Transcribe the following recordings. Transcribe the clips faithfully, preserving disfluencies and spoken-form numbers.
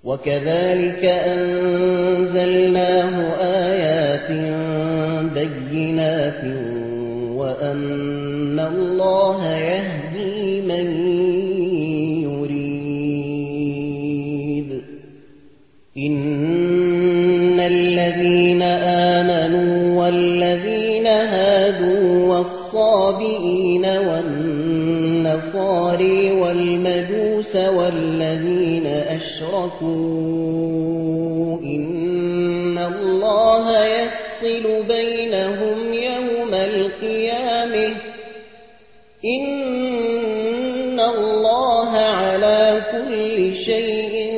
وكذلك أنزلناه آيات بينات وأن الله يهدي من يريد. إن الذين آمنوا والذين هادوا والصابئين والنصاري والمجوس والذين أشركوا إن الله يفصل بينهم يوم القيامة إن الله على كل شيء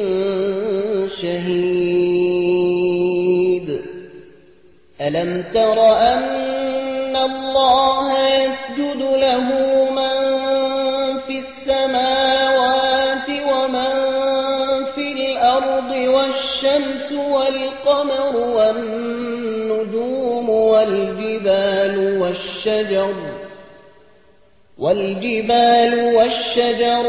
شهيد. ألم تر أن الله يسجد له من في السماوات ومن في الأرض والشمس والقمر والنجوم والجبال والشجر والجبال والشجر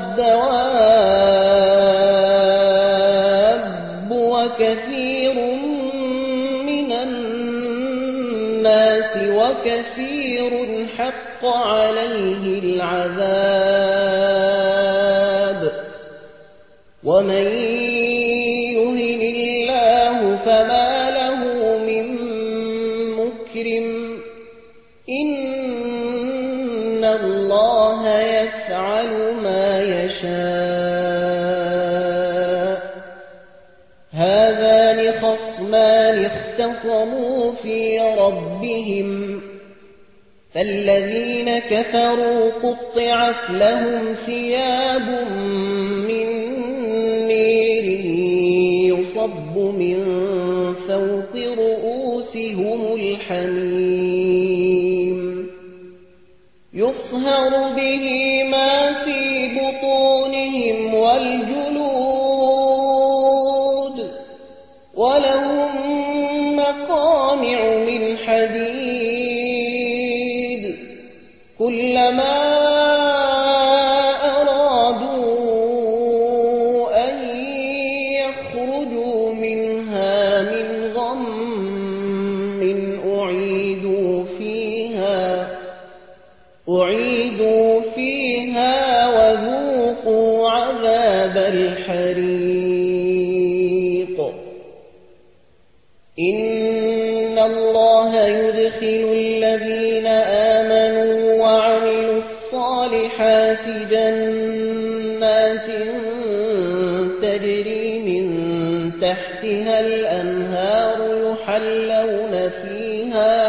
والدواب وكثير من الناس وكثير حق عليه العذاب ومن يهن الله فما له من مكرم إن الله يفعل ما يشاء. هذان خصمان اختصموا في ربهم فالذين كفروا قطعت لهم ثياب من نير يصب من فوق رؤوسهم الحميم يصهر به ما في بطونهم والجلود ولهم مقامع من حديد كلما أرادوا أن يخرجوا منها من غم أعيدوا فيها أعيدوا فيها وذوقوا عذاب الحريق. إن الله يدخل الذين آمنوا وعملوا الصالحات جنات تجري من تحتها الأنهار يحلون فيها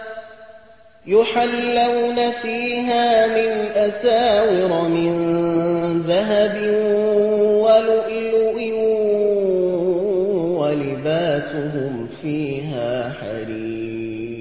يحلون فيها من أساور من ذهب ولؤلؤ ولباسهم فيها حرير.